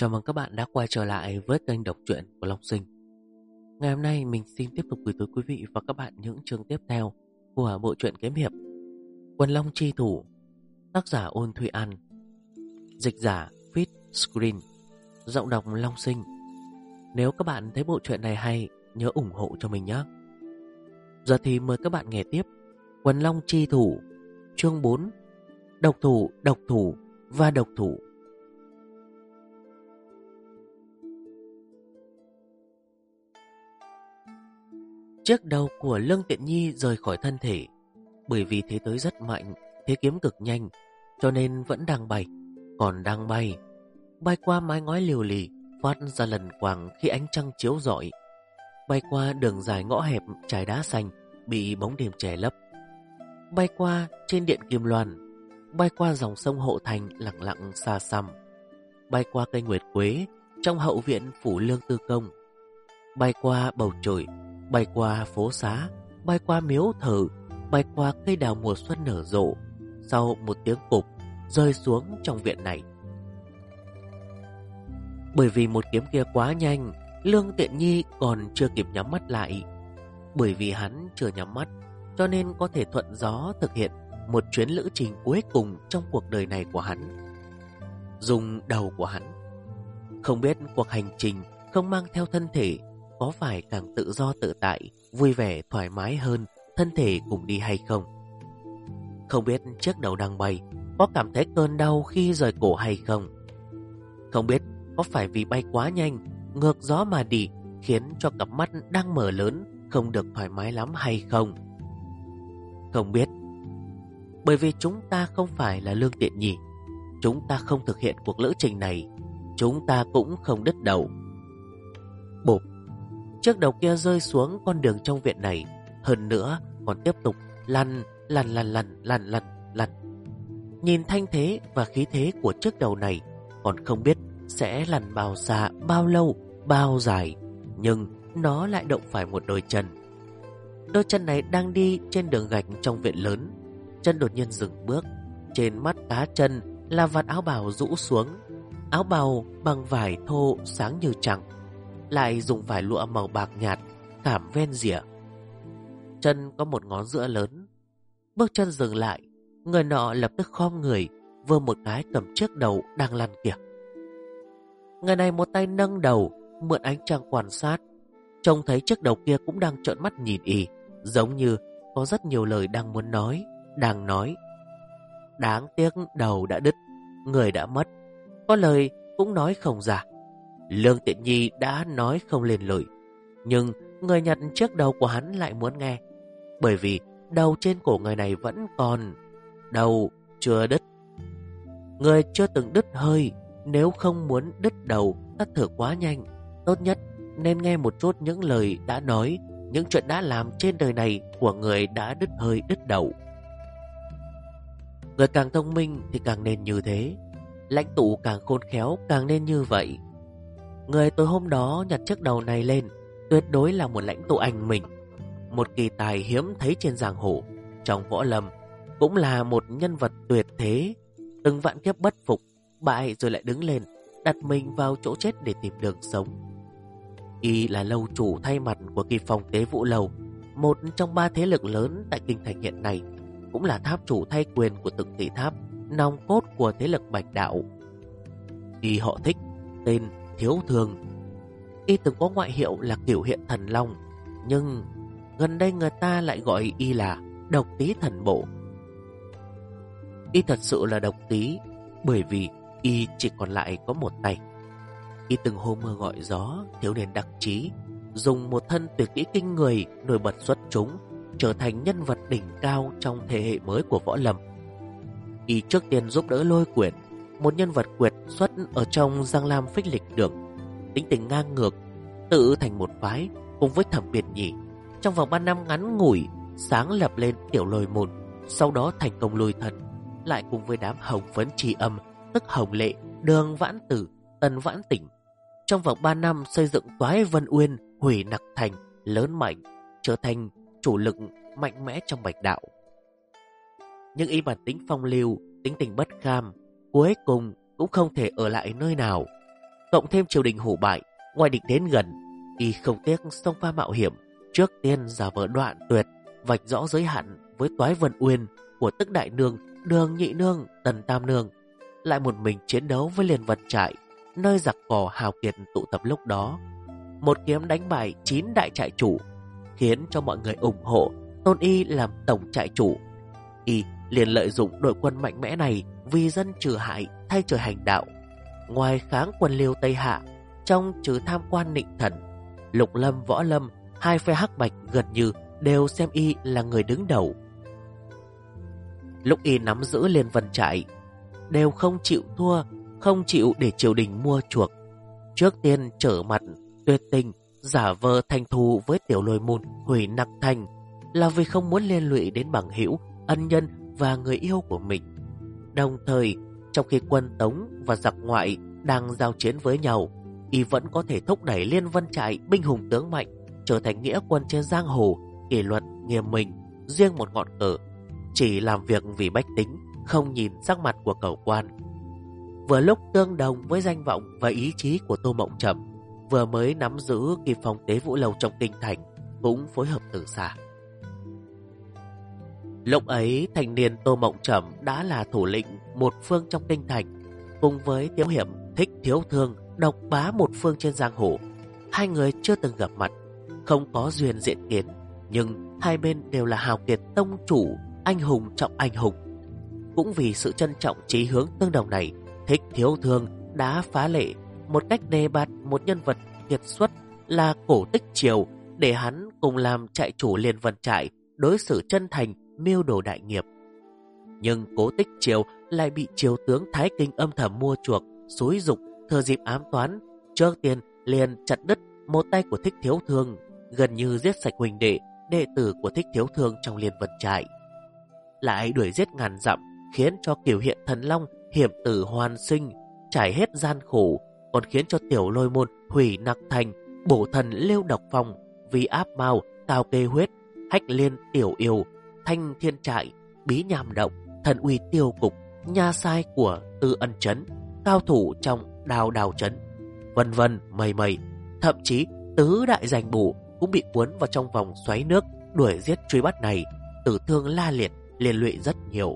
Chào mừng các bạn đã quay trở lại với kênh đọc truyện của Long Sinh. Ngày hôm nay mình xin tiếp tục gửi tới quý vị và các bạn những chương tiếp theo của bộ truyện kiếm hiệp Quần Long Chi Thủ, tác giả Ôn Thụy An, dịch giả Fit Screen, giọng đọc Long Sinh. Nếu các bạn thấy bộ truyện này hay, nhớ ủng hộ cho mình nhé. Giờ thì mời các bạn nghe tiếp Quần Long Chi Thủ, chương 4, độc thủ và độc thủ. Chiếc đầu của Lương Tiện Nhi rời khỏi thân thể. Bởi vì thế tới rất mạnh, thế kiếm cực nhanh, cho nên vẫn đang bay. Còn đang bay qua mái ngói liều lì, phát ra lần quàng khi ánh trăng chiếu rọi, bay qua đường dài ngõ hẹp trải đá xanh bị bóng đêm che lấp, bay qua trên điện Kim Loan, bay qua dòng sông Hộ Thành lặng lặng xa xăm, bay qua cây nguyệt quế trong hậu viện phủ Lương Tư Công, bay qua bầu trời, bay qua phố xá, bay qua miếu thờ, bay qua cây đào mùa xuân nở rộ. Sau một tiếng cục, rơi xuống trong viện này. Bởi vì một kiếm kia quá nhanh, Lương Tiện Nhi còn chưa kịp nhắm mắt lại. Bởi vì hắn chưa nhắm mắt, cho nên có thể thuận gió thực hiện một chuyến lữ trình cuối cùng trong cuộc đời này của hắn. Dùng đầu của hắn. Không biết cuộc hành trình không mang theo thân thể có phải càng tự do tự tại, vui vẻ thoải mái hơn thân thể cùng đi hay không. Không biết chiếc đầu đang bay có cảm thấy cơn đau khi rời cổ hay không. Không biết có phải vì bay quá nhanh, ngược gió mà đi, khiến cho cặp mắt đang mở lớn không được thoải mái lắm hay không. Không biết. Bởi vì chúng ta không phải là Lương Tiện Nhi, chúng ta không thực hiện cuộc lữ trình này, chúng ta cũng không đứt đầu. Bộp, chiếc đầu kia rơi xuống con đường trong viện này, hơn nữa còn tiếp tục lăn. Nhìn thanh thế và khí thế của chiếc đầu này, còn không biết sẽ lăn bao xa, bao lâu, bao dài, nhưng nó lại động phải một đôi chân. Đôi chân này đang đi trên đường gạch trong viện lớn. Chân đột nhiên dừng bước. Trên mắt cá chân là vạt áo bào rũ xuống. Áo bào bằng vải thô sáng như trắng, lại dùng vải lụa màu bạc nhạt khảm ven rìa. Chân có một ngón giữa lớn. Bước chân dừng lại, người nọ lập tức khom người, vơ một cái cầm chiếc đầu đang lăn kìa. Người này một tay nâng đầu, mượn ánh trăng quan sát, trông thấy chiếc đầu kia cũng đang trợn mắt nhìn y, giống như có rất nhiều lời đang muốn nói, đang nói. Đáng tiếc đầu đã đứt, người đã mất, có lời cũng nói không ra. Lương Tiện Nhi đã nói không lên lời, nhưng người nhặt chiếc đầu của hắn lại muốn nghe, bởi vì đầu trên cổ người này vẫn còn, đầu chưa đứt. Người chưa từng đứt hơi, nếu không muốn đứt đầu tắt thở quá nhanh, tốt nhất nên nghe một chút những lời đã nói, những chuyện đã làm trên đời này của người đã đứt hơi đứt đầu. Người càng thông minh thì càng nên như thế, lãnh tụ càng khôn khéo càng nên như vậy. Người tối hôm đó nhặt chiếc đầu này lên tuyệt đối là một lãnh tụ anh mình, một kỳ tài hiếm thấy trên giang hồ, trong võ lâm, cũng là một nhân vật tuyệt thế, từng vạn kiếp bất phục, bại rồi lại đứng lên, đặt mình vào chỗ chết để tìm đường sống. Y là lâu chủ thay mặt của Kỳ Phong Tế Vũ Lầu, một trong 3 thế lực lớn tại kinh thành hiện nay, cũng là tháp chủ thay quyền của từng thị tháp, nòng cốt của thế lực Bạch Đạo. Y họ Thích, tên Thiếu Thường. Y từng có ngoại hiệu là Cửu Hiện Thần Long, nhưng gần đây người ta lại gọi y là Độc Tý Thần Bộ. Y thật sự là độc tí, bởi vì y chỉ còn lại có một tay. Y từng hô mưa gọi gió, thiếu niên đắc chí, dùng một thân tuyệt kỹ kinh người nổi bật xuất chúng, trở thành nhân vật đỉnh cao trong thế hệ mới của võ lâm. Y trước tiên giúp đỡ Lôi Quyển, một nhân vật quyệt xuất ở trong Giang Lam Phích Lịch Đường, tính tình ngang ngược, tự thành một phái cùng với Thẩm Biệt Nhị. Trong vòng 3 năm ngắn ngủi, sáng lập lên Tiểu Lôi Môn, sau đó thành công lùi thần, lại cùng với đám Hồng Phấn Trì Âm, tức Hồng Lệ, Đường Vãn Tử, Tần Vãn Tỉnh, trong vòng 3 năm xây dựng Toái Vân Uyên, hủy Nặc Thành, lớn mạnh, trở thành chủ lực mạnh mẽ trong Bạch Đạo. Nhưng y bản tính phong lưu, tính tình bất kham, cuối cùng cũng không thể ở lại nơi nào. cộng thêm triều đình hủ bại, ngoài địch đến gần, y không tiếc xông pha mạo hiểm, trước tiên giả vờ Đoạn Tuyệt, vạch rõ giới hạn với Toái Vân Uyên của Tức Đại Nương, Đường Nhị Nương, Tần Tam Nương, lại một mình chiến đấu với Liên Vân Trại, nơi giặc cò hào kiệt tụ tập lúc đó. Một kiếm đánh bại 9 đại trại chủ, khiến cho mọi người ủng hộ tôn y làm tổng trại chủ. Y liền lợi dụng đội quân mạnh mẽ này vì dân trừ hại thay trời hành đạo. Ngoài kháng quân Liêu Tây Hạ, trong trừ tham quan Nịnh Thần, Lục Lâm, Võ Lâm, hai phe hắc bạch gần như đều xem y là người đứng đầu. Lúc y nắm giữ Liên Vân Trại, đều không chịu thua, không chịu để triều đình mua chuộc. Trước tiên trở mặt tuyệt tình, giả vờ thành thù với Tiểu Lôi Môn, hủy Nặc Thành, là vì không muốn liên lụy đến bằng hữu, ân nhân và người yêu của mình. Đồng thời, trong khi quân Tống và giặc ngoại đang giao chiến với nhau, y vẫn có thể thúc đẩy Liên Vân Trại binh hùng tướng mạnh, trở thành nghĩa quân trên giang hồ, kỷ luật nghiêm minh, riêng một ngọn cờ, chỉ làm việc vì bách tính, không nhìn sắc mặt của cẩu quan. Vừa lúc tương đồng với danh vọng và ý chí của Tô Mộng Trầm, vừa mới nắm giữ Kỳ Phong Tế Vũ Lầu trong kinh thành, cũng phối hợp từ xa. Lúc ấy, thanh niên Tô Mộng Trầm đã là thủ lĩnh một phương trong kinh thành, cùng với Tiếu Hiểm, Thích Thiếu Thương độc bá một phương trên giang hồ. Hai người chưa từng gặp mặt, không có duyên diện kiến, nhưng hai bên đều là hào kiệt tông chủ, anh hùng trọng anh hùng. Cũng vì sự trân trọng chí hướng tương đồng này, Thích Thiếu Thương đã phá lệ một cách đề bạt một nhân vật kiệt xuất là Cổ Tích Triều để hắn cùng làm trại chủ Liên Vân Trại, đối xử chân thành, mưu đồ đại nghiệp. Nhưng Cố Tích Triều lại bị triều tướng Thái Kinh âm thầm mua chuộc, xúi dục, thừa dịp ám toán, trước tiên liền chặt đứt một tay của Thích Thiếu Thương, gần như giết sạch huynh đệ, đệ tử của Thích Thiếu Thương trong Liên Vân Trại. Lại đuổi giết ngàn dặm, khiến cho Cửu Hiện Thần Long hiểm tử hoàn sinh, trải hết gian khổ, còn khiến cho Tiểu Lôi Môn hủy Nặc Thành, bổ thần Liêu Độc Phong, vì áp mao, Tào Kê Huyết, Hách Liên Tiểu Yêu, Thanh Thiên Trại, Bí Nham Động, Thần Uy Tiêu Cục, nha sai của Tư Ân Trấn, cao thủ trong Đào Đào Trấn, vân vân mây mây. Thậm chí tứ đại danh bổ cũng bị cuốn vào trong vòng xoáy nước đuổi giết truy bắt này, tử thương la liệt, liên lụy rất nhiều.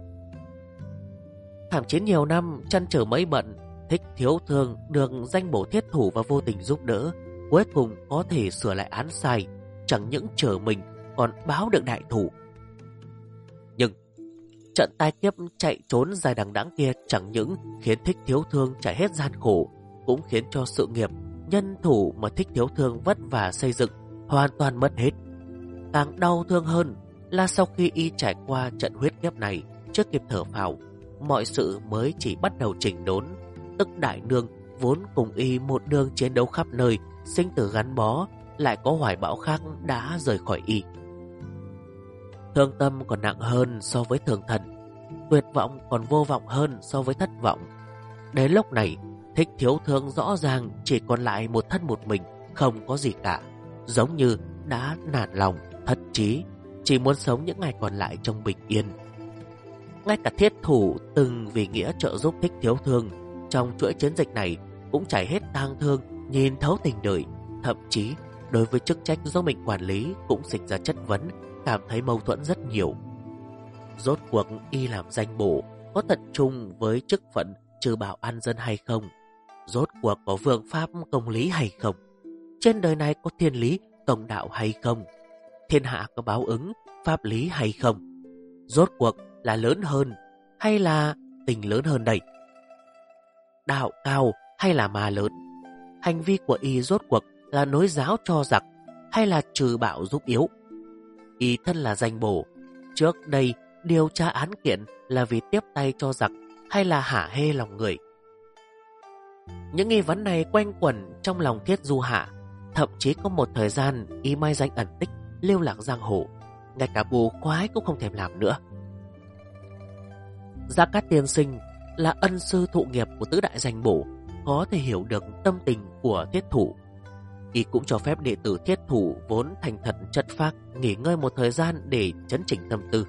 Thảm chiến nhiều năm, chăn trở mấy bận, Thích Thiếu Thương được danh bổ thiết thủ và vô tình giúp đỡ, cuối cùng có thể sửa lại án sai, chẳng những trở mình còn báo được đại thủ. Nhưng trận tai kiếp chạy trốn dài đằng đẵng kia chẳng những khiến Thích Thiếu Thương trải hết gian khổ, cũng khiến cho sự nghiệp, nhân thủ mà Thích Thiếu Thương vất vả xây dựng hoàn toàn mất hết. Càng đau thương hơn là sau khi y trải qua trận huyết kiếp này, chưa kịp thở phào, mọi sự mới chỉ bắt đầu chỉnh đốn. Tức Đại Nương vốn cùng y một đường chiến đấu khắp nơi, sinh tử gắn bó, lại có hoài bão khác đã rời khỏi y. Thương tâm còn nặng hơn so với thường thần, tuyệt vọng còn vô vọng hơn so với thất vọng. Đến lúc này, Thích Thiếu Thương rõ ràng chỉ còn lại một thân một mình, không có gì cả, giống như đã nản lòng, thất trí, chỉ muốn sống những ngày còn lại trong bình yên. Ngay cả thiết thủ từng vì nghĩa trợ giúp Thích Thiếu Thương trong chuỗi chiến dịch này cũng trải hết tang thương, nhìn thấu tình đời, thậm chí đối với chức trách do mình quản lý cũng sinh ra chất vấn, cảm thấy mâu thuẫn rất nhiều. Rốt cuộc y làm danh bổ có tận trung với chức phận trừ bạo an dân hay không? Rốt cuộc có vương pháp công lý hay không? Trên đời này có thiên lý công đạo hay không? Thiên hạ có báo ứng pháp lý hay không? Rốt cuộc là lớn hơn hay là tình lớn hơn đây? Đạo cao hay là ma lớn? Hành vi của y rốt cuộc là nối giáo cho giặc hay là trừ bạo giúp yếu? Y thân là danh bổ, trước đây điều tra án kiện là vì tiếp tay cho giặc hay là hả hê lòng người? Những nghi vấn này quanh quẩn trong lòng Thiết Du Hạ. Thậm chí có một thời gian y mai danh ẩn tích, lưu lạc giang hồ, ngay cả bù khoái cũng không thèm làm nữa. Gia Cát Tiên Sinh là ân sư thụ nghiệp của tứ đại danh bổ, có thể hiểu được tâm tình của thiết thủ. Y cũng cho phép đệ tử thiết thủ vốn thành thật chất phác nghỉ ngơi một thời gian để chấn chỉnh tâm tư.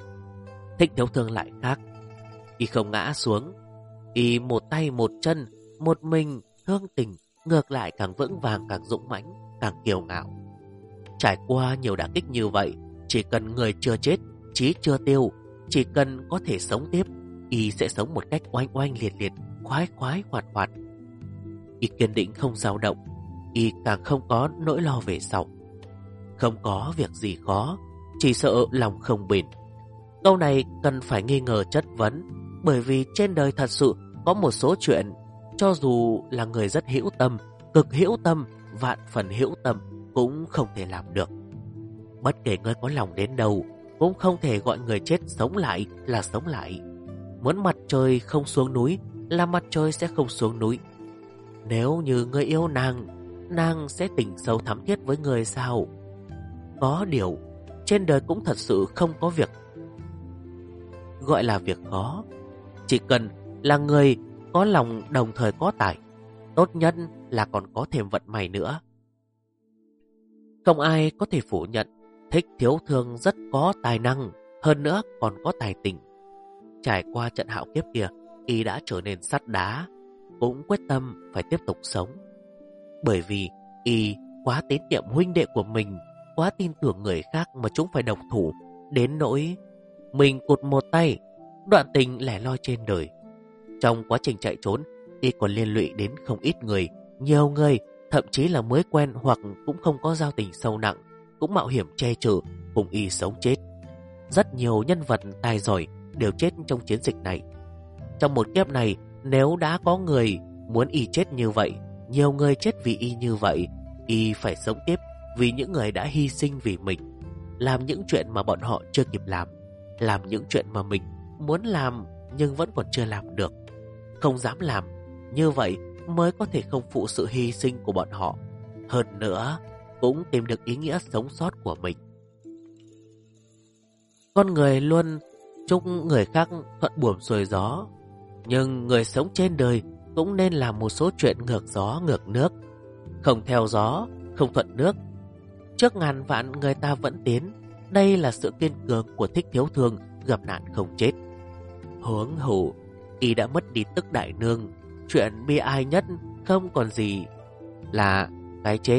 Thích Thiếu Thương lại khác, y không ngã xuống, y một tay một chân một mình Thương Tình ngược lại càng vững vàng, càng dũng mãnh, càng kiêu ngạo. Trải qua nhiều đả kích như vậy, chỉ cần người chưa chết, chí chưa tiêu, chỉ cần có thể sống tiếp, y sẽ sống một cách oanh oanh liệt liệt, khoái khoái hoạt hoạt. Y kiên định không dao động, y càng không có nỗi lo về sau. Không có việc gì khó, chỉ sợ lòng không bền. Câu này cần phải nghi ngờ chất vấn, bởi vì trên đời thật sự có một số chuyện, cho dù là người rất hữu tâm, cực hữu tâm, vạn phần hữu tâm, cũng không thể làm được. Bất kể ngươi có lòng đến đâu, cũng không thể gọi người chết sống lại là sống lại. Muốn mặt trời không xuống núi là mặt trời sẽ không xuống núi. Nếu như ngươi yêu nàng, nàng sẽ tình sâu thắm thiết với người sao? Có điều, trên đời cũng thật sự không có việc gọi là việc khó. Chỉ cần là người có lòng đồng thời có tài, tốt nhất là còn có thêm vận may nữa. Không ai có thể phủ nhận Thích Thiếu Thương rất có tài năng, hơn nữa còn có tài tình. Trải qua trận hạo kiếp kia, y đã trở nên sắt đá, cũng quyết tâm phải tiếp tục sống. Bởi vì y quá tín nhiệm huynh đệ của mình, quá tin tưởng người khác mà chúng phải đồng thủ, đến nỗi mình cụt một tay, đoạn tình lẻ loi trên đời. Trong quá trình chạy trốn, y còn liên lụy đến không ít người, nhiều người thậm chí là mới quen hoặc cũng không có giao tình sâu nặng, cũng mạo hiểm che chở cùng y sống chết. Rất nhiều nhân vật tài giỏi đều chết trong chiến dịch này. Trong một kiếp này, nếu đã có người muốn y chết như vậy, nhiều người chết vì y như vậy, y phải sống tiếp vì những người đã hy sinh vì mình, làm những chuyện mà bọn họ chưa kịp làm những chuyện mà mình muốn làm nhưng vẫn còn chưa làm được, không dám làm. Như vậy mới có thể không phụ sự hy sinh của bọn họ, hơn nữa cũng tìm được ý nghĩa sống sót của mình. Con người luôn chúc người khác thuận buồm xuôi gió, nhưng người sống trên đời cũng nên làm một số chuyện ngược gió ngược nước. Không theo gió, không thuận nước, trước ngàn vạn người ta vẫn tiến. Đây là sự kiên cường của Thích Thiếu Thương gặp nạn không chết. Huống hồ y đã mất đi tức đại nương, chuyện bi ai nhất không còn gì là cái chết.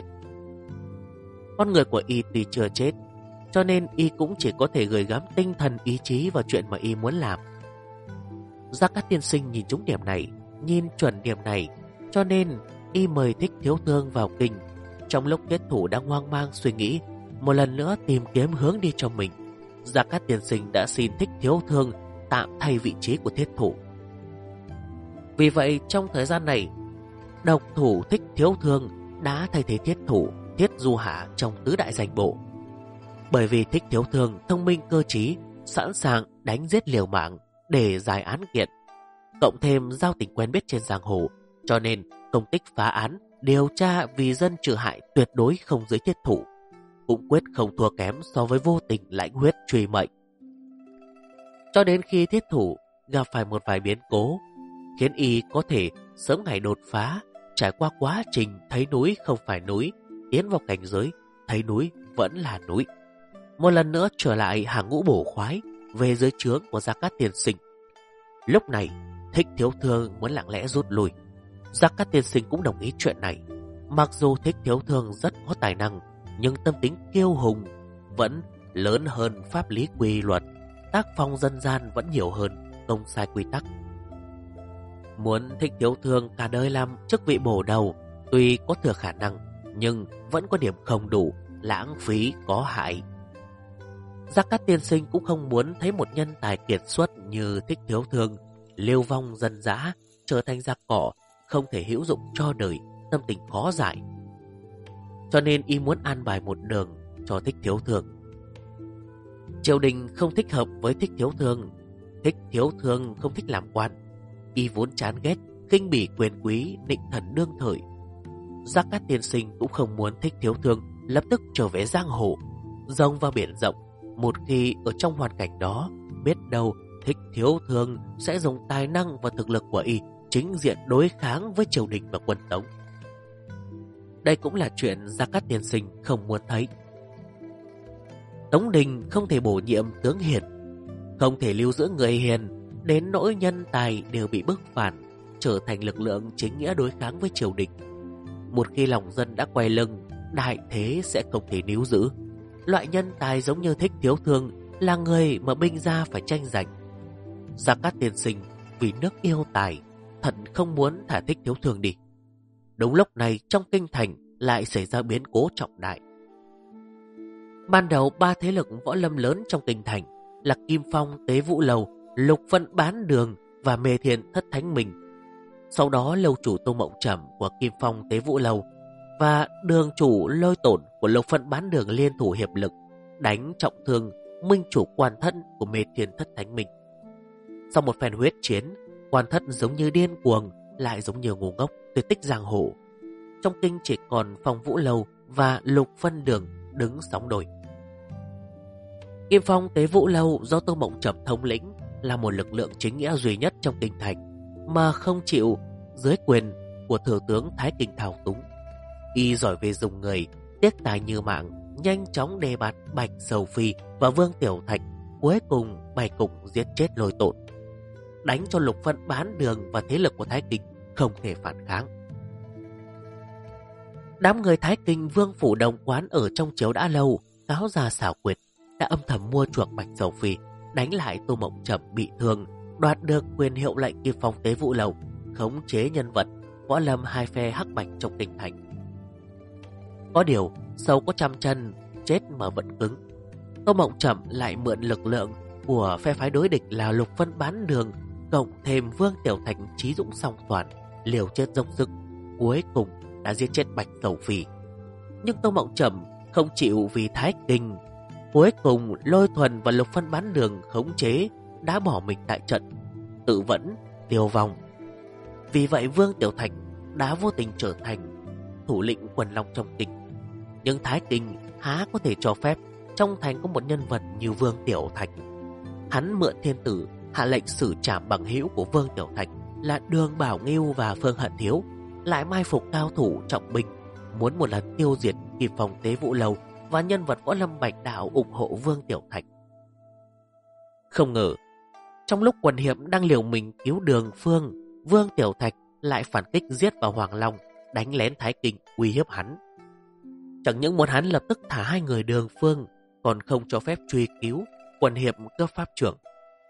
Con người của y tuy chưa chết, cho nên y cũng chỉ có thể gửi gắm tinh thần ý chí vào chuyện mà y muốn làm. Gia Cát tiên sinh nhìn trúng điểm này, nhìn chuẩn điểm này, cho nên y mời Thích Thiếu Thương vào kinh. Trong lúc Thiết Thủ đang hoang mang suy nghĩ, một lần nữa tìm kiếm hướng đi cho mình, Gia Cát tiên sinh đã xin Thích Thiếu Thương tạm thay vị trí của Thiết Thủ. Vì vậy trong thời gian này, độc thủ Thích Thiếu Thương đã thay thế Thiết Thủ, Thiết Du Hạ trong tứ đại danh bộ. Bởi vì Thích Thiếu Thương thông minh cơ trí, sẵn sàng đánh giết liều mạng để giải án kiện, cộng thêm giao tình quen biết trên giang hồ, cho nên công tích phá án, điều tra vì dân trừ hại tuyệt đối không dưới Thiết Thủ, cũng quyết không thua kém so với vô tình lãnh huyết truy mệnh. Cho đến khi Thiết Thủ gặp phải một vài biến cố, khiến y có thể sớm ngày đột phá, trải qua quá trình thấy núi không phải núi, tiến vào cảnh giới thấy núi vẫn là núi, một lần nữa trở lại hàng ngũ bổ khoái về dưới trướng của Gia Cát tiên sinh. Lúc này Thích Thiếu Thương muốn lặng lẽ rút lui. Gia Cát tiên sinh cũng đồng ý chuyện này. Mặc dù Thích Thiếu Thương rất có tài năng, nhưng tâm tính kiêu hùng vẫn lớn hơn pháp lý quy luật, tác phong dân gian vẫn nhiều hơn công sai quy tắc. Muốn Thích Thiếu Thương cả đời làm chức vị bổ đầu, tuy có thừa khả năng nhưng vẫn có điểm không đủ, lãng phí có hại. Gia Cát tiên sinh cũng không muốn thấy một nhân tài kiệt xuất như Thích Thiếu Thương lưu vong dân dã, trở thành giặc cỏ, không thể hữu dụng cho đời, tâm tình khó giải. Cho nên y muốn an bài một đường cho Thích Thiếu Thương. Triều đình không thích hợp với Thích Thiếu Thương. Thích Thiếu Thương không thích làm quan, y vốn chán ghét, khinh bỉ quyền quý, nịnh thần đương thời. Gia Cát tiên sinh cũng không muốn Thích Thiếu Thương lập tức trở về giang hồ, rông vào biển rộng. Một khi ở trong hoàn cảnh đó, biết đâu Thích Thiếu Thương sẽ dùng tài năng và thực lực của y chính diện đối kháng với triều đình và quân Tống. Đây cũng là chuyện Gia Cát tiên sinh không muốn thấy. Tống đình không thể bổ nhiệm tướng hiền, không thể lưu giữ người hiền, đến nỗi nhân tài đều bị bức phản. trở thành lực lượng chính nghĩa đối kháng với triều đình. Một khi lòng dân đã quay lưng, đại thế sẽ không thể níu giữ. Loại nhân tài giống như Thích Thiếu Thương là người mà binh gia phải tranh giành. Gia Cát tiên sinh vì nước yêu tài, thật không muốn thả Thích Thiếu Thương đi. Đúng lúc này trong kinh thành lại xảy ra biến cố trọng đại. Ban đầu ba thế lực võ lâm lớn trong kinh thành là Kim Phong Tế Vũ Lầu, Lục Vân Bán Đường và Mê Thiên Thất Thánh Minh. Sau đó lâu chủ Tô Mộng Trầm của Kim Phong Tế Vũ Lầu và đường chủ Lôi Tổn của Lục Vân Bán Đường liên thủ hiệp lực đánh trọng thương minh chủ Quan Thất của Mê Thiên Thất Thánh Minh. Sau một phen huyết chiến, Quan Thất giống như điên cuồng, lại giống như ngu ngốc, tuyệt tích giang hồ. Trong kinh chỉ còn Phong Vũ Lầu và Lục Vân Đường đứng sóng đôi. Kim Phong Tế Vũ Lâu do Tô Mộng Trầm thống lĩnh là một lực lượng chính nghĩa duy nhất trong kinh thành mà không chịu dưới quyền của thừa tướng Thái Kinh thao túng. Y giỏi về dùng người, tiếc tài như mạng, nhanh chóng đề bạt Bạch Sầu Phi và Vương Tiểu Thạch, cuối cùng bày cục giết chết Lôi Tổn, đánh cho Lục Vân Bán Đường và thế lực của Thái Kinh không thể phản kháng. Đám người Thái Kinh vương phủ đồng quán ở trong chiếu đã lâu, cáo già xảo quyệt, đã âm thầm mua chuộc Bạch Sầu Phi, đánh lại Tô Mộng Trầm bị thương, đoạt được quyền hiệu lệnh Kim Phong Tế Vũ Lầu, khống chế nhân vật võ lâm hai phe hắc bạch trong kinh thành. Có điều sâu có trăm chân, chết mà vẫn cứng. Tô Mộng Trầm lại mượn lực lượng của phe phái đối địch là Lục Vân Bán Đường, cộng thêm Vương Tiểu Thạch trí dũng song toàn, liều chết dốc sức, cuối cùng đã giết chết Bạch Sầu Phi. Nhưng Tô Mộng Trầm không chịu vì Thái Kinh, cuối cùng Lôi Thuần và Lục Vân Bán Đường khống chế, đã bỏ mình tại trận, tự vẫn tiêu vong. Vì vậy Vương Tiểu Thạch đã vô tình trở thành thủ lĩnh quần long trong kinh. Nhưng Thái Kinh há có thể cho phép trong thành có một nhân vật như Vương Tiểu Thạch. Hắn mượn thiên tử hạ lệnh xử trảm bằng hữu của Vương Tiểu Thạch là Đường Bảo Ngưu và Phương Hận Thiếu, lại mai phục cao thủ trọng binh, muốn một lần tiêu diệt Kim Phong Tế Vũ Lầu và nhân vật võ lâm bạch đạo ủng hộ Vương Tiểu Thạch. Không ngờ, trong lúc quần hiệp đang liều mình cứu Đường Phương, Vương Tiểu Thạch lại phản kích giết vào Hoàng Long, đánh lén Thái Kinh, uy hiếp hắn. Chẳng những muốn hắn lập tức thả hai người Đường Phương, còn không cho phép truy cứu quần hiệp cấp pháp trưởng.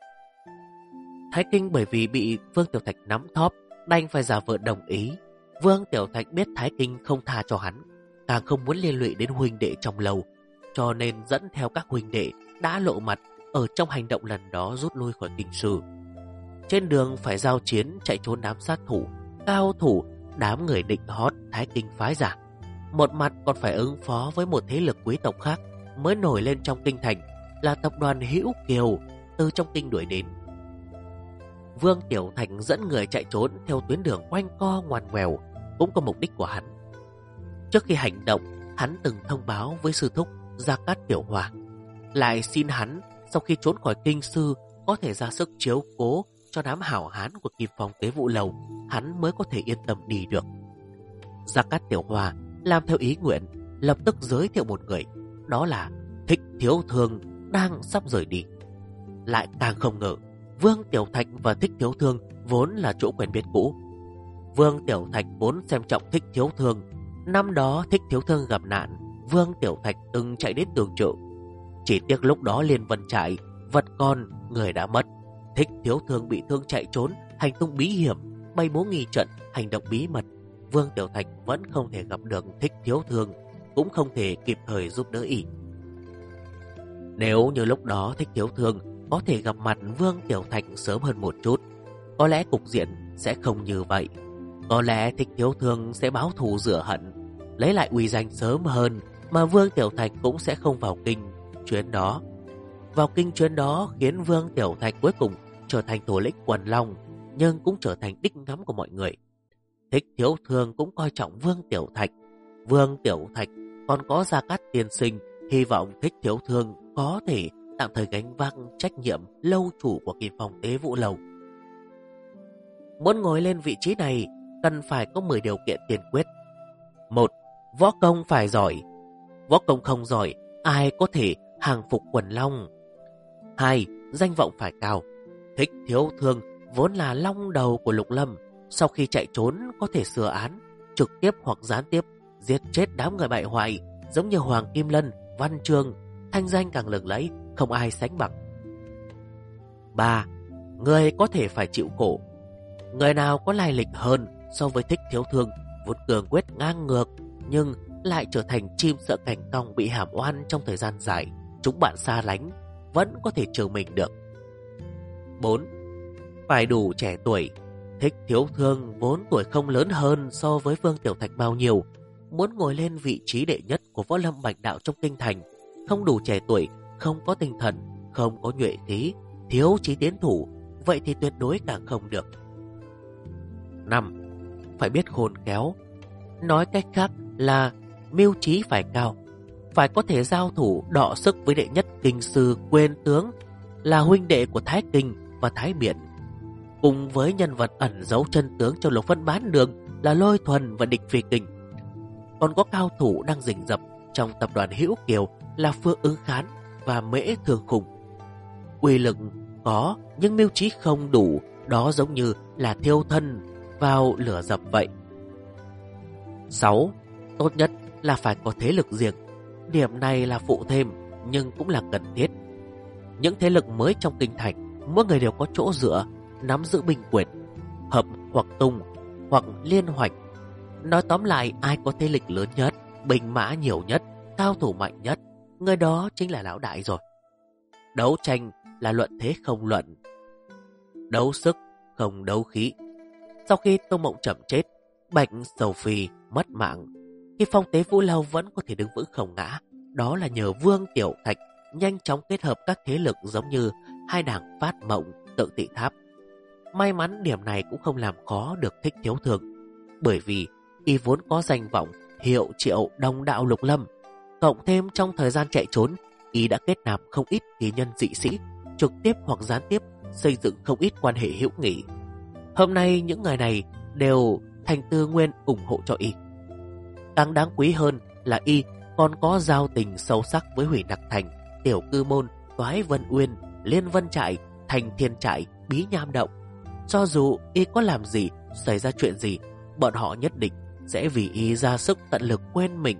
Thái Kinh bởi vì bị Vương Tiểu Thạch nắm thóp, đành phải giả vờ đồng ý. Vương Tiểu Thạch biết Thái Kinh không tha cho hắn, càng không muốn liên lụy đến huynh đệ trong lầu, cho nên dẫn theo các huynh đệ đã lộ mặt ở trong hành động lần đó rút lui khỏi kinh sư. Trên đường phải giao chiến chạy trốn đám sát thủ, cao thủ, đám người định hót Thái Kinh phái giả. Một mặt còn phải ứng phó với một thế lực quý tộc khác mới nổi lên trong kinh thành là tập đoàn Hữu Kiều từ trong kinh đuổi đến. Vương Tiểu Thạch dẫn người chạy trốn theo tuyến đường quanh co ngoằn ngoèo cũng có mục đích của hắn. Trước khi hành động, hắn từng thông báo với sư thúc Gia Cát Tiểu Hòa, lại xin hắn sau khi trốn khỏi kinh sư có thể ra sức chiếu cố cho đám hảo hán của Kim Phong Tế Vũ Lầu, hắn mới có thể yên tâm đi được. Gia Cát Tiểu Hòa làm theo ý nguyện, lập tức giới thiệu một người, đó là Thích Thiếu Thương đang sắp rời đi. Lại càng không ngờ, Vương Tiểu Thạch và Thích Thiếu Thương vốn là chỗ quen biết cũ. Vương Tiểu Thạch vốn xem trọng Thích Thiếu Thương. Năm đó Thích Thiếu Thương gặp nạn, Vương Tiểu Thạch từng chạy đến tường trợ. Chỉ tiếc lúc đó Liên Vân trại, vật con, người đã mất. Thích Thiếu Thương bị thương chạy trốn, hành tung bí hiểm, bày bố nghi trận, hành động bí mật. Vương Tiểu Thạch vẫn không thể gặp được Thích Thiếu Thương, cũng không thể kịp thời giúp đỡ y. Nếu như lúc đó Thích Thiếu Thương có thể gặp mặt Vương Tiểu Thạch sớm hơn một chút, có lẽ cục diện sẽ không như vậy. Có lẽ Thích Thiếu Thương sẽ báo thù rửa hận, lấy lại uy danh sớm hơn, mà Vương Tiểu Thạch cũng sẽ không vào kinh chuyến đó. Vào kinh chuyến đó khiến Vương Tiểu Thạch cuối cùng trở thành thủ lĩnh quần long, nhưng cũng trở thành đích ngắm của mọi người. Thích Thiếu Thương cũng coi trọng Vương Tiểu Thạch. Vương Tiểu Thạch còn có Gia Cát tiên sinh, hy vọng Thích Thiếu Thương có thể tạm thời gánh vác trách nhiệm lâu chủ của Kim Phong Tế Vũ Lầu. Muốn ngồi lên vị trí này, cần phải có 10 điều kiện tiên quyết. 1. Võ công phải giỏi. Võ công không giỏi, ai có thể hàng phục quần long. 2. Danh vọng phải cao. Thích Thiếu Thương vốn là long đầu của Lục Lâm, sau khi chạy trốn có thể sửa án, trực tiếp hoặc gián tiếp giết chết đám người bại hoại giống như Hoàng Kim Lân, Văn Chương, thanh danh càng lừng lẫy, không ai sánh bằng. 3. Người có thể phải chịu khổ. Người nào có lai lịch hơn so với Thích Thiếu Thương, vốn cường quyết ngang ngược nhưng lại trở thành chim sợ cảnh cong bị hàm oan trong thời gian dài, chúng bạn xa lánh, vẫn có thể trừ mình được. 4. Phải đủ trẻ tuổi. Thích Thiếu Thương vốn tuổi không lớn hơn so với Vương Tiểu Thạch bao nhiêu, muốn ngồi lên vị trí đệ nhất của võ lâm bạch đạo trong kinh thành, không đủ trẻ tuổi, không có tinh thần, không có nhuệ khí, thiếu chí tiến thủ, vậy thì tuyệt đối càng không được. 5. Phải biết khôn khéo. Nói cách khác là mưu trí phải cao, phải có thể giao thủ đọ sức với đệ nhất kinh sư Quên Tướng, là huynh đệ của Thái Kinh và Thái Biện, cùng với nhân vật ẩn giấu chân tướng trong Lục Phân Bán Đường là Lôi Thuần và Địch Phi Kinh. Còn có cao thủ đang rình rập trong tập đoàn Hữu Kiều là Phương Ứng Khán và Mễ Thường Khùng. Uy lực có nhưng mưu trí không đủ, đó giống như là thiêu thân vào lửa dập vậy. 6. Tốt nhất là phải có thế lực riêng. Điểm này là phụ thêm nhưng cũng là cần thiết. Những thế lực mới trong kinh thành, mỗi người đều có chỗ dựa, nắm giữ binh quyền, hợp hoặc tung hoặc liên hoạch. Nói tóm lại, ai có thế lực lớn nhất, binh mã nhiều nhất, cao thủ mạnh nhất, người đó chính là lão đại rồi. Đấu tranh là luận thế không luận, đấu sức không đấu khí. Sau khi Tô Mộng Trầm chết, Bạch Sầu Phi mất mạng, khi Phong Tế Vũ Lâu vẫn có thể đứng vững không ngã, đó là nhờ Vương Tiểu Thạch nhanh chóng kết hợp các thế lực giống như hai đảng Phát Mộng, Tự Tị Tháp. May mắn điểm này cũng không làm khó được Thích Thiếu Thương, bởi vì y vốn có danh vọng hiệu triệu đồng đạo lục lâm, cộng thêm trong thời gian chạy trốn, y đã kết nạp không ít kỳ nhân dị sĩ, trực tiếp hoặc gián tiếp xây dựng không ít quan hệ hữu nghị. Hôm nay những người này đều thành tư nguyên ủng hộ cho y. Càng đáng quý hơn là y còn có giao tình sâu sắc với Hủy Nặc Thành, Tiểu Cư Môn, Toái Vân Uyên, Liên Vân Trại, Thành Thiên Trại, Bí Nham Động. Cho dù y có làm gì, xảy ra chuyện gì, bọn họ nhất định sẽ vì y ra sức tận lực quên mình.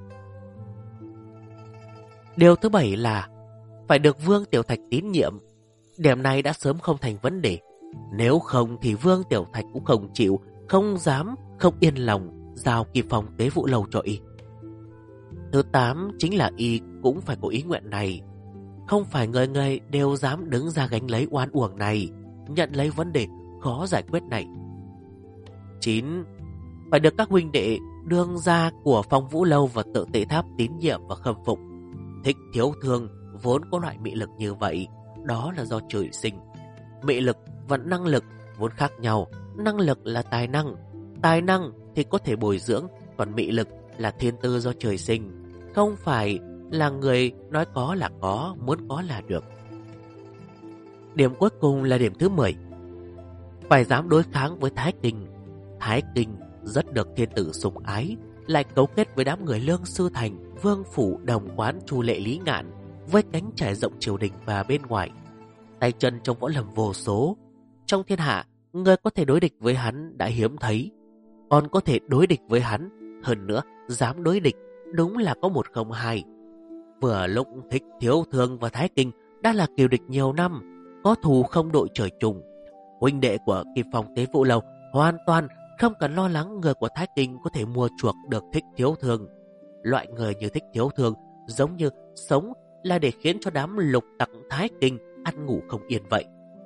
Điều thứ 7 là phải được Vương Tiểu Thạch tín nhiệm. Điểm này đã sớm không thành vấn đề. Nếu không thì Vương Tiểu Thạch cũng không chịu, không dám, không yên lòng giao Kỳ Phong Tế Vũ Lâu cho y. Thứ 8 chính là y cũng phải có ý nguyện này. Không phải người người đều dám đứng ra gánh lấy oan uổng này, nhận lấy vấn đề khó giải quyết này. 9. Phải được các huynh đệ đương gia của Phong Vũ Lâu và Tự Tị Tháp tín nhiệm và khâm phục. Thích Thiếu Thương vốn có loại mị lực như vậy, đó là do trời sinh. Mị lực và năng lực vốn khác nhau. Năng lực là tài năng thì có thể bồi dưỡng, còn mị lực là thiên tư do trời sinh, không phải là người nói có là có, muốn có là được. Điểm cuối cùng là điểm thứ 10. Phải dám đối kháng với Thái Kinh. Thái Kinh rất được thiên tử sủng ái, lại cấu kết với đám người Lương Sư Thành, Vương Phủ, Đồng Quán, Chu Lệ, Lý Ngạn, với cánh trải rộng triều đình và bên ngoài. Tay chân trong võ lâm vô số, trong thiên hạ người có thể đối địch với hắn đã hiếm thấy, còn có thể đối địch với hắn, hơn nữa dám đối địch, đúng là có một không hai. Vừa lúc Thích Thiếu Thương và Thái Kinh đã là kiều địch nhiều năm, có thù không đội trời chung. Huynh đệ của Kỳ Phong Tế Vũ Lâu hoàn toàn không cần lo lắng người của Thái Kinh có thể mua chuộc được Thích Thiếu Thương. Loại người như Thích Thiếu Thương giống như sống là để khiến cho đám lục tặc Thái Kinh ăn ngủ không yên vậy.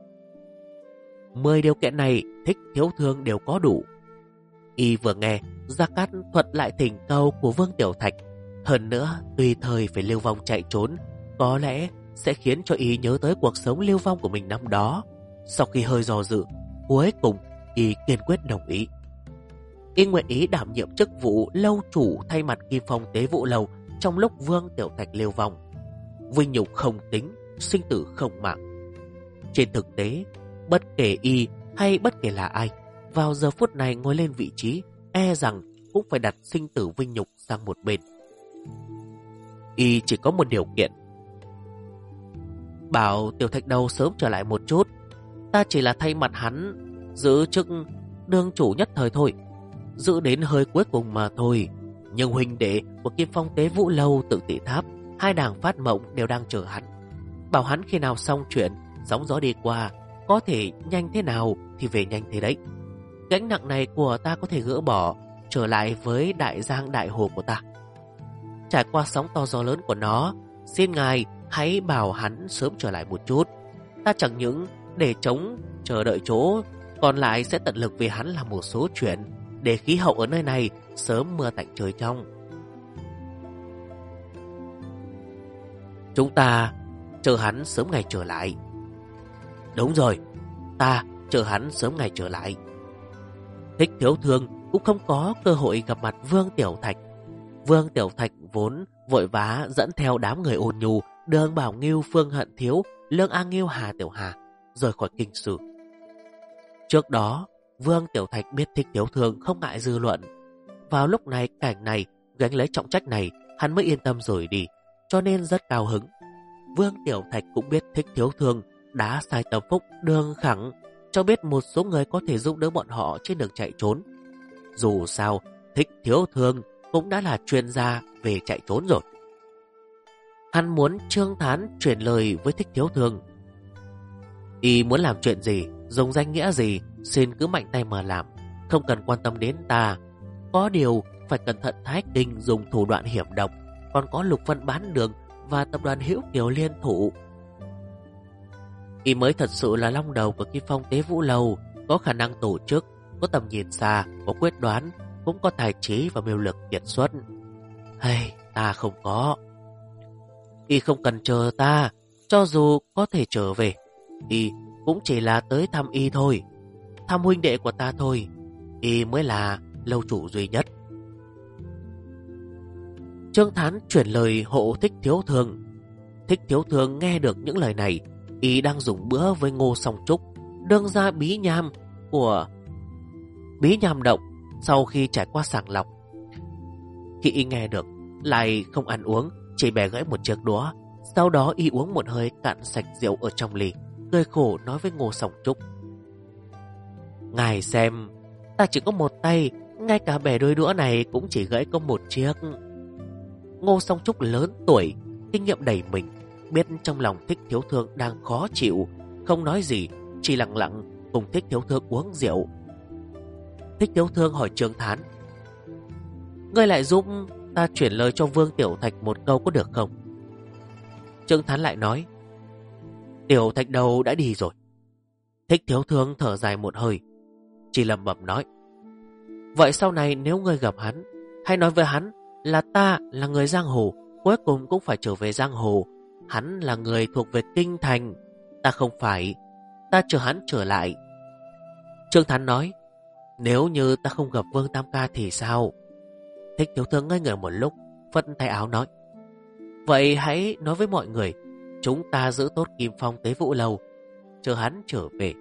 10 điều kiện này Thích Thiếu Thương đều có đủ. Y vừa nghe, Gia Cát thuật lại thỉnh cầu của Vương Tiểu Thạch, hơn nữa tùy thời phải lưu vong chạy trốn, có lẽ sẽ khiến cho Y nhớ tới cuộc sống lưu vong của mình năm đó. Sau khi hơi do dự, cuối cùng Y kiên quyết đồng ý. Y nguyện ý đảm nhiệm chức vụ lâu chủ thay mặt Kỳ Phong Tế Vũ Lâu trong lúc Vương Tiểu Thạch lưu vong. Vinh nhục không tính, sinh tử không mạng. Trên thực tế, bất kể Y hay bất kể là ai, vào giờ phút này ngồi lên vị trí, e rằng cũng phải đặt sinh tử vinh nhục sang một bên. Y chỉ có một điều kiện: bảo Tiểu Thạch Đầu sớm trở lại một chút, ta chỉ là thay mặt hắn giữ chức đương chủ nhất thời thôi, giữ đến hơi cuối cùng mà thôi. Nhưng huynh đệ của Kim Phong Tế Vũ Lâu, Tự Tỷ Tháp, hai đảng Phát Mộng đều đang chờ hắn, bảo hắn khi nào xong chuyện, sóng gió đi qua, có thể nhanh thế nào thì về nhanh thế đấy. Gánh nặng này của ta có thể gỡ bỏ, trở lại với đại giang đại hồ của ta. Trải qua sóng to gió lớn của nó, xin ngài hãy bảo hắn sớm trở lại một chút. Ta chẳng những để chống chờ đợi chỗ, còn lại sẽ tận lực vì hắn làm một số chuyện, để khí hậu ở nơi này sớm mưa tạnh trời trong. Chúng ta chờ hắn sớm ngày trở lại. Đúng rồi, ta chờ hắn sớm ngày trở lại. Thích Thiếu Thương cũng không có cơ hội gặp mặt Vương Tiểu Thạch. Vương Tiểu Thạch vốn vội vã dẫn theo đám người ôn nhu, Đường Bảo Nghiêu, Phương Hận Thiếu, Lương A Nghiêu, Hà Tiểu Hà rời khỏi kinh sư. Trước đó, Vương Tiểu Thạch biết Thích Thiếu Thương không ngại dư luận. Vào lúc này, cảnh này, gánh lấy trọng trách này, hắn mới yên tâm rời đi, cho nên rất cao hứng. Vương Tiểu Thạch cũng biết Thích Thiếu Thương đã sai Tâm Phúc, Đường Khẳng cho biết một số người có thể giúp đỡ bọn họ trên đường chạy trốn. Dù sao, Thích Thiếu Thương cũng đã là chuyên gia về chạy trốn rồi. Hắn muốn Trương Thán chuyển lời với Thích Thiếu Thương. Y muốn làm chuyện gì, dùng danh nghĩa gì, xin cứ mạnh tay mà làm, không cần quan tâm đến ta. Có điều phải cẩn thận Thái Kinh dùng thủ đoạn hiểm độc, còn có Lục Vân Bán Đường và tập đoàn Hữu Kiều liên thủ. Y mới thật sự là long đầu của Kim Phong Tế Vũ Lâu, có khả năng tổ chức, có tầm nhìn xa, có quyết đoán, cũng có tài trí và mưu lược kiệt xuất. Hay, ta không có. Y không cần chờ ta, cho dù có thể trở về, Y cũng chỉ là tới thăm Y thôi, thăm huynh đệ của ta thôi. Y mới là lâu chủ duy nhất. Trương Thán chuyển lời hộ Thích Thiếu Thương. Thích Thiếu Thương nghe được những lời này, Y đang dùng bữa với Ngô Song Trúc, đương ra bí nham của bí nham động. Sau khi trải qua sàng lọc, khi Y nghe được, lại không ăn uống, chỉ bẻ gãy một chiếc đũa. Sau đó Y uống một hơi cạn sạch rượu ở trong ly, cười khổ nói với Ngô Song Trúc: Ngài xem, ta chỉ có một tay, ngay cả bẻ đôi đũa này cũng chỉ gãy có một chiếc. Ngô Song Trúc lớn tuổi, kinh nghiệm đầy mình, biết trong lòng Thích Thiếu Thương đang khó chịu, không nói gì, chỉ lặng lặng cùng Thích Thiếu Thương uống rượu. Thích Thiếu Thương hỏi Trương Thán: Ngươi lại giúp ta chuyển lời cho Vương Tiểu Thạch một câu có được không? Trương Thán lại nói: Tiểu Thạch đâu đã đi rồi. Thích Thiếu Thương thở dài một hơi, chỉ lẩm bẩm nói: Vậy sau này nếu ngươi gặp hắn, hãy nói với hắn là ta là người giang hồ, cuối cùng cũng phải trở về giang hồ. Hắn là người thuộc về kinh thành, ta không phải. Ta chờ hắn trở lại. Trương Thán nói: Nếu như ta không gặp Vương Tam Ca thì sao? Thích Thiếu Thương ngây người một lúc, phất tay áo nói: Vậy hãy nói với mọi người, chúng ta giữ tốt Kim Phong Tế Vũ Lâu, chờ hắn trở về.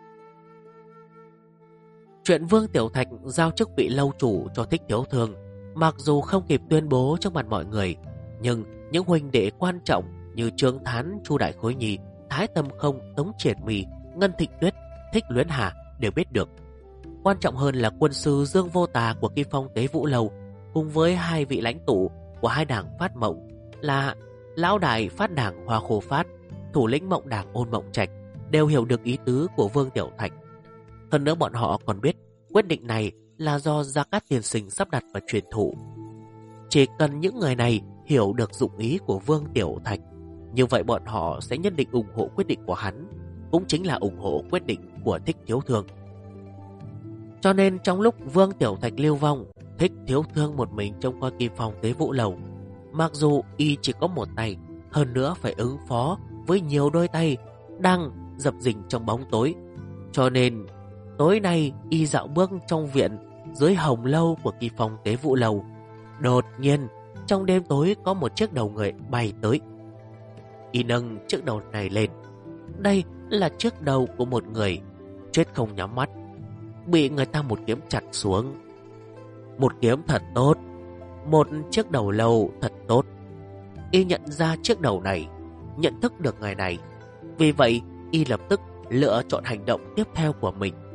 Chuyện Vương Tiểu Thạch giao chức vị lâu chủ cho Thích Thiếu Thương, mặc dù không kịp tuyên bố trước mặt mọi người, nhưng những huynh đệ quan trọng như Trương Thán, Chu Đại Khối Nhi, Thái Tâm Không, Tống Triển Mì, Ngân Thịnh Tuyết, Thích Luyến Hà đều biết được. Quan trọng hơn là quân sư Dương Vô Tà của Kim Phong Tế Vũ Lâu cùng với hai vị lãnh tụ của hai đảng Phát Mộng là lão đại Phát Đảng Hoa Khô Phát, thủ lĩnh Mộng Đảng Ôn Mộng Trạch đều hiểu được ý tứ của Vương Tiểu Thạch. Hơn nữa bọn họ còn biết quyết định này là do Gia Cát Tiên Sinh sắp đặt và truyền thụ. Chỉ cần những người này hiểu được dụng ý của Vương Tiểu Thạch, như vậy bọn họ sẽ nhất định ủng hộ quyết định của hắn, cũng chính là ủng hộ quyết định của Thích Thiếu Thương. Cho nên trong lúc Vương Tiểu Thạch lưu vong, Thích Thiếu Thương một mình trông coi Kim Phong Tế Vũ Lầu. Mặc dù y chỉ có một tay, hơn nữa phải ứng phó với nhiều đôi tay đang dập dình trong bóng tối. Cho nên tối nay y dạo bước trong viện dưới hồng lâu của Kim Phong Tế Vũ Lầu. Đột nhiên trong đêm tối có một chiếc đầu người bay tới. Y nâng chiếc đầu này lên. Đây là chiếc đầu của một người chết không nhắm mắt, bị người ta một kiếm chặt xuống. Một kiếm thật tốt, một chiếc đầu lâu thật tốt. Y nhận ra chiếc đầu này, nhận thức được người này. Vì vậy y lập tức lựa chọn hành động tiếp theo của mình.